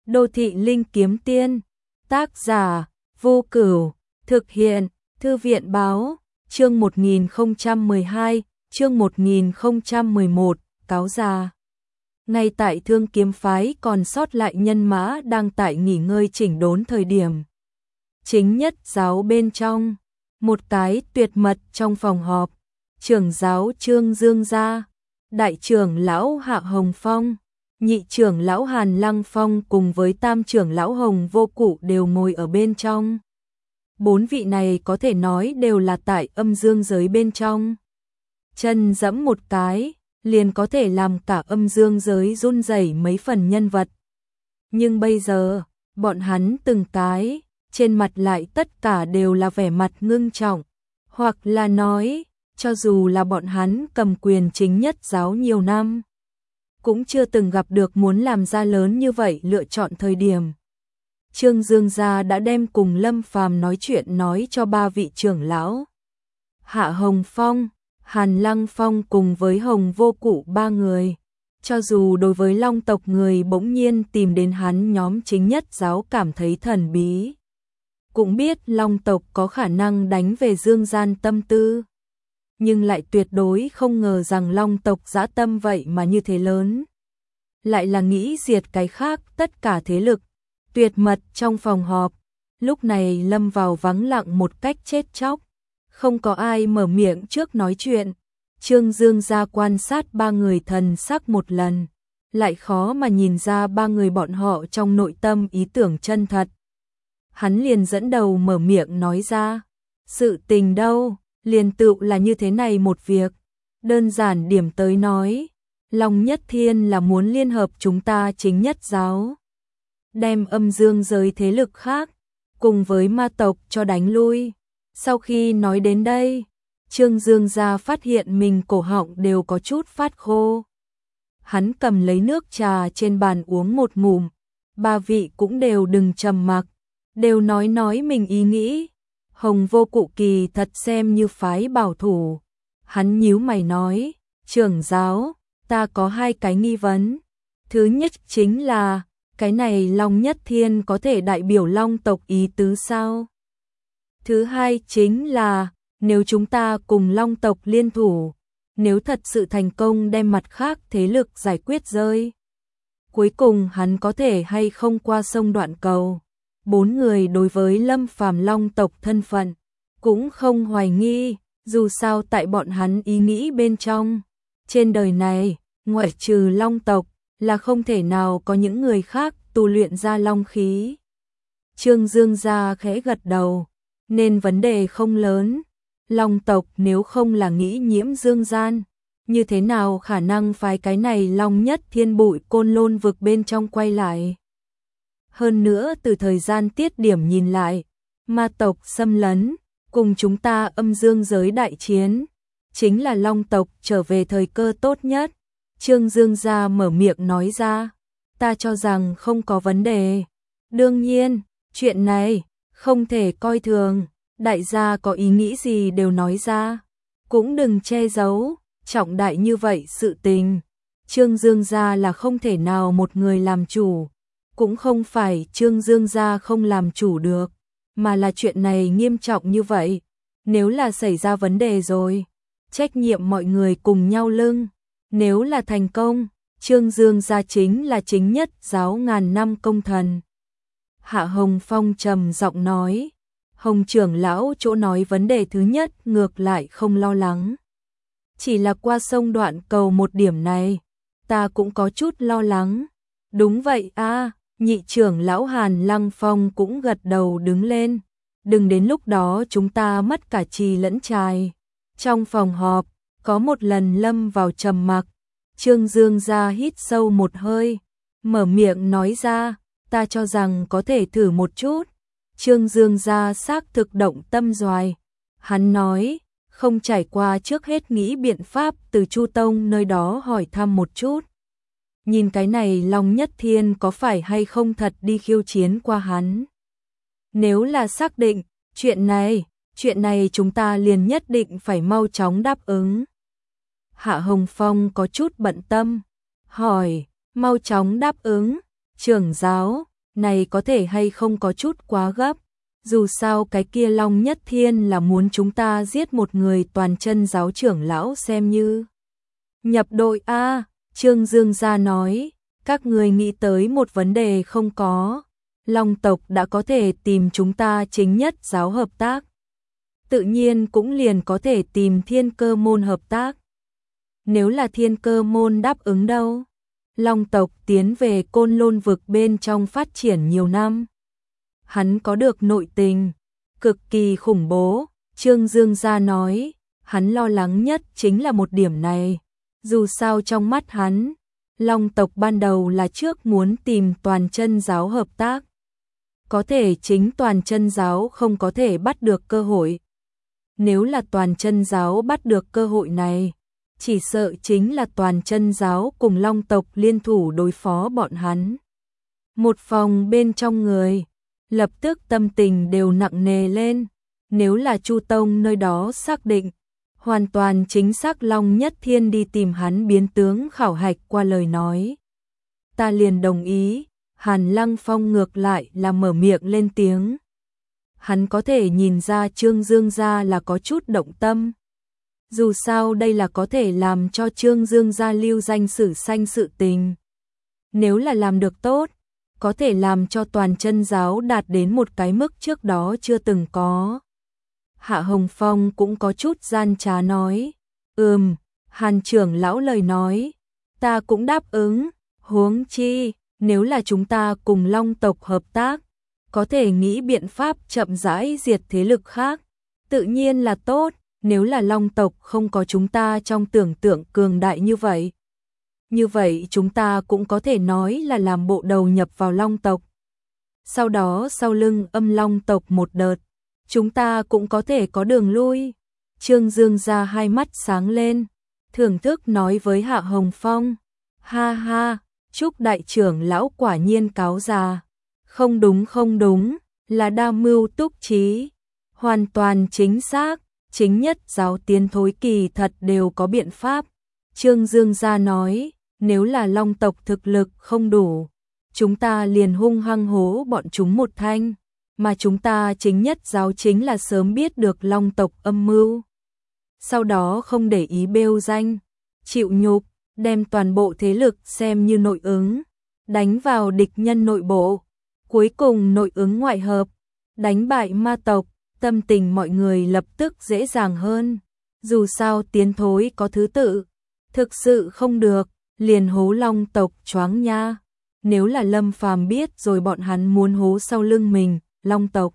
Đô thị linh kiếm tiên, tác giả, Vô Cửu, thực hiện, Thư viện báo, chương 1012, chương 1011, cáo già. Ngay tại Thương Kiếm phái còn sót lại nhân mã đang tại nghỉ ngơi chỉnh đốn thời điểm. Chính nhất giáo bên trong, một cái tuyệt mật trong phòng họp, trưởng giáo Trương Dương Gia, đại trưởng lão Hạ Hồng Phong, nhị trưởng lão Hàn Lăng Phong cùng với tam trưởng lão Hồng Vô Cụ đều ngồi ở bên trong. Bốn vị này có thể nói đều là tại âm dương giới bên trong. Chân dẫm một cái, liền có thể làm cả âm dương giới run rẩy mấy phần nhân vật. Nhưng bây giờ, bọn hắn từng cái, trên mặt lại tất cả đều là vẻ mặt ngưng trọng, hoặc là nói, cho dù là bọn hắn cầm quyền chính nhất giáo nhiều năm, cũng chưa từng gặp được muốn làm ra lớn như vậy lựa chọn thời điểm. Trương Dương Gia đã đem cùng Lâm Phàm nói chuyện nói cho ba vị trưởng lão. Hạ Hồng Phong, Hàn Lăng Phong cùng với Hồng Vô Cụ ba người. Cho dù đối với Long tộc người bỗng nhiên tìm đến hắn nhóm chính nhất giáo cảm thấy thần bí. Cũng biết Long tộc có khả năng đánh về dương gian tâm tư. Nhưng lại tuyệt đối không ngờ rằng Long tộc dã tâm vậy mà như thế lớn. Lại là nghĩ diệt cái khác tất cả thế lực. Tuyệt mật trong phòng họp, lúc này lâm vào vắng lặng một cách chết chóc. Không có ai mở miệng trước nói chuyện. Trương Dương Gia quan sát ba người thần sắc một lần. Lại khó mà nhìn ra ba người bọn họ trong nội tâm ý tưởng chân thật. Hắn liền dẫn đầu mở miệng nói ra. Sự tình đâu, liền tựu là như thế này một việc. Đơn giản điểm tới nói. Long Nhất Thiên là muốn liên hợp chúng ta chính nhất giáo. Đem âm dương giới thế lực khác, cùng với ma tộc cho đánh lui. Sau khi nói đến đây, Trương Dương Gia phát hiện mình cổ họng đều có chút phát khô. Hắn cầm lấy nước trà trên bàn uống một ngụm, ba vị cũng đều đừng trầm mặc, đều nói mình ý nghĩ. Hồng Vô Cụ kỳ thật xem như phái bảo thủ. Hắn nhíu mày nói, trưởng giáo, ta có hai cái nghi vấn. Thứ nhất chính là, cái này Long Nhất Thiên có thể đại biểu Long tộc ý tứ sao? Thứ hai chính là, nếu chúng ta cùng Long tộc liên thủ, nếu thật sự thành công đem mặt khác thế lực giải quyết rơi, cuối cùng hắn có thể hay không qua sông đoạn cầu. Bốn người đối với Lâm Phàm Long tộc thân phận, cũng không hoài nghi, dù sao tại bọn hắn ý nghĩ bên trong. Trên đời này, ngoại trừ Long tộc, là không thể nào có những người khác tu luyện ra long khí. Trương Dương Gia khẽ gật đầu, nên vấn đề không lớn. Long tộc nếu không là nghĩ nhiễm dương gian, như thế nào khả năng phái cái này Long Nhất Thiên bụi côn lôn vực bên trong quay lại. Hơn nữa từ thời gian tiết điểm nhìn lại, ma tộc xâm lấn, cùng chúng ta âm dương giới đại chiến, chính là Long tộc trở về thời cơ tốt nhất. Trương Dương Gia mở miệng nói ra, ta cho rằng không có vấn đề. Đương nhiên, chuyện này, không thể coi thường, đại gia có ý nghĩ gì đều nói ra. Cũng đừng che giấu, trọng đại như vậy sự tình. Trương Dương Gia là không thể nào một người làm chủ, cũng không phải Trương Dương Gia không làm chủ được, mà là chuyện này nghiêm trọng như vậy. Nếu là xảy ra vấn đề rồi, trách nhiệm mọi người cùng nhau lưng. Nếu là thành công, Trương Dương Gia chính là chính nhất giáo ngàn năm công thần. Hạ Hồng Phong trầm giọng nói, Hồng trưởng lão chỗ nói vấn đề thứ nhất ngược lại không lo lắng. Chỉ là qua sông đoạn cầu một điểm này, ta cũng có chút lo lắng. Đúng vậy a, nhị trưởng lão Hàn Lăng Phong cũng gật đầu đứng lên. Đừng đến lúc đó chúng ta mất cả trì lẫn trài. Trong phòng họp, có một lần lâm vào trầm mặc. Trương Dương Gia hít sâu một hơi, mở miệng nói ra, ta cho rằng có thể thử một chút. Trương Dương Gia xác thực động tâm doài. Hắn nói, không trải qua trước hết nghĩ biện pháp từ Chu Tông nơi đó hỏi thăm một chút. Nhìn cái này Long Nhất Thiên có phải hay không thật đi khiêu chiến qua hắn. Nếu là xác định, chuyện này chúng ta liền nhất định phải mau chóng đáp ứng. Hạ Hồng Phong có chút bận tâm, hỏi, mau chóng đáp ứng, trưởng giáo, này có thể hay không có chút quá gấp. Dù sao cái kia Long Nhất Thiên là muốn chúng ta giết một người toàn chân giáo trưởng lão xem như nhập đội a. Trương Dương gia nói, các người nghĩ tới một vấn đề không có. Long tộc đã có thể tìm chúng ta chính nhất giáo hợp tác. Tự nhiên cũng liền có thể tìm Thiên Cơ môn hợp tác. Nếu là Thiên Cơ môn đáp ứng đâu? Long tộc tiến về Côn Lôn vực bên trong phát triển nhiều năm. Hắn có được nội tình cực kỳ khủng bố. Trương Dương gia nói, hắn lo lắng nhất chính là một điểm này. Dù sao trong mắt hắn, Long tộc ban đầu là trước muốn tìm toàn chân giáo hợp tác. Có thể chính toàn chân giáo không có thể bắt được cơ hội. Nếu là toàn chân giáo bắt được cơ hội này, chỉ sợ chính là toàn chân giáo cùng Long tộc liên thủ đối phó bọn hắn. Một phòng bên trong người, lập tức tâm tình đều nặng nề lên. Nếu là Chu Tông nơi đó xác định, hoàn toàn chính xác Long Nhất Thiên đi tìm hắn biến tướng khảo hạch qua lời nói. Ta liền đồng ý. Hàn Lăng Phong ngược lại là mở miệng lên tiếng. Hắn có thể nhìn ra Trương Dương gia là có chút động tâm. Dù sao đây là có thể làm cho Trương Dương gia lưu danh sử xanh sự tình. Nếu là làm được tốt, có thể làm cho toàn chân giáo đạt đến một cái mức trước đó chưa từng có. Hạ Hồng Phong cũng có chút gian trá nói. Hàn trưởng lão lời nói, ta cũng đáp ứng, huống chi. Nếu là chúng ta cùng Long tộc hợp tác, có thể nghĩ biện pháp chậm rãi diệt thế lực khác, tự nhiên là tốt. Nếu là Long tộc không có chúng ta trong tưởng tượng cường đại như vậy chúng ta cũng có thể nói là làm bộ đầu nhập vào Long tộc. Sau đó sau lưng âm Long tộc một đợt, chúng ta cũng có thể có đường lui. Trương Dương ra hai mắt sáng lên, thưởng thức nói với Hạ Hồng Phong, ha ha. Chúc đại trưởng lão quả nhiên cáo già. Không đúng, là đa mưu túc trí. Hoàn toàn chính xác, chính nhất giáo tiến thối kỳ thật đều có biện pháp. Trương Dương gia nói, nếu là Long tộc thực lực không đủ, chúng ta liền hung hăng hố bọn chúng một thanh. Mà chúng ta chính nhất giáo chính là sớm biết được Long tộc âm mưu. Sau đó không để ý bêu danh, chịu nhục. Đem toàn bộ thế lực xem như nội ứng, đánh vào địch nhân nội bộ, cuối cùng nội ứng ngoại hợp, đánh bại ma tộc, tâm tình mọi người lập tức dễ dàng hơn. Dù sao tiến thối có thứ tự, thực sự không được, liền hố Long tộc choáng nha. Nếu là Lâm Phàm biết rồi bọn hắn muốn hố sau lưng mình, Long tộc.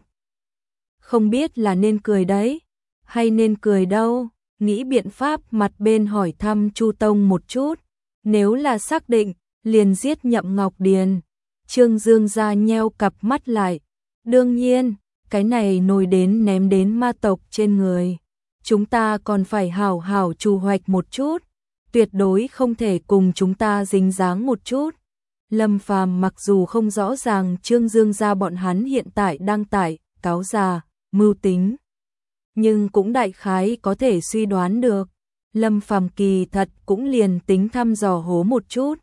Không biết là nên cười đấy, hay nên cười đâu. Nghĩ biện pháp mặt bên hỏi thăm Chu Tông một chút, nếu là xác định, liền giết Nhậm Ngọc Điền. Trương Dương ra nheo cặp mắt lại, đương nhiên, cái này nổi đến ném đến ma tộc trên người. Chúng ta còn phải hảo hảo trù hoạch một chút, tuyệt đối không thể cùng chúng ta dính dáng một chút. Lâm Phàm mặc dù không rõ ràng Trương Dương ra bọn hắn hiện tại đang tại, cáo già, mưu tính. Nhưng cũng đại khái có thể suy đoán được, Lâm Phàm kỳ thật cũng liền tính thăm dò hố một chút.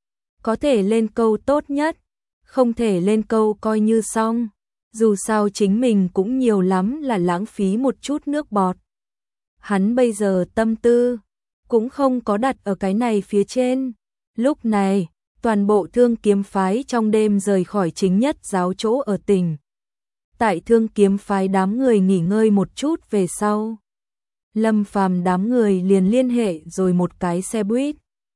Có thể lên câu tốt nhất, không thể lên câu coi như xong. Dù sao chính mình cũng nhiều lắm là lãng phí một chút nước bọt. Hắn bây giờ tâm tư cũng không có đặt ở cái này phía trên. Lúc này, toàn bộ Thương Kiếm phái trong đêm rời khỏi chính nhất giáo chỗ ở tỉnh. Tại Thương Kiếm phái đám người nghỉ ngơi một chút về sau, Lâm Phàm đám người liền liên hệ rồi một cái xe buýt.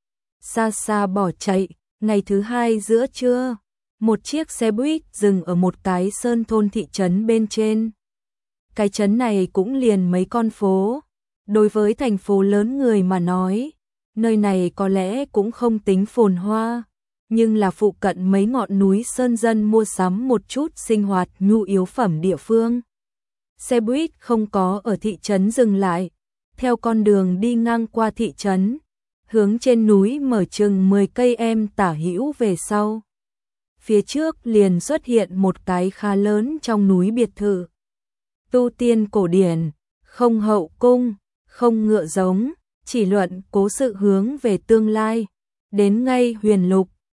Xa xa bỏ chạy, ngày thứ hai giữa trưa, một chiếc xe buýt dừng ở một cái sơn thôn thị trấn bên trên. Cái trấn này cũng liền mấy con phố. Đối với thành phố lớn người mà nói, nơi này có lẽ cũng không tính phồn hoa, nhưng là phụ cận mấy ngọn núi sơn dân mua sắm một chút sinh hoạt nhu yếu phẩm địa phương. Xe buýt không có ở thị trấn dừng lại, theo con đường đi ngang qua thị trấn, hướng trên núi mở chừng 10 cây em tả hữu về sau. Phía trước liền xuất hiện một cái khá lớn trong núi biệt thự. Tu tiên cổ điển, không hậu cung, không ngựa giống, chỉ luận cố sự hướng về tương lai. Đến ngay Huyền Lục,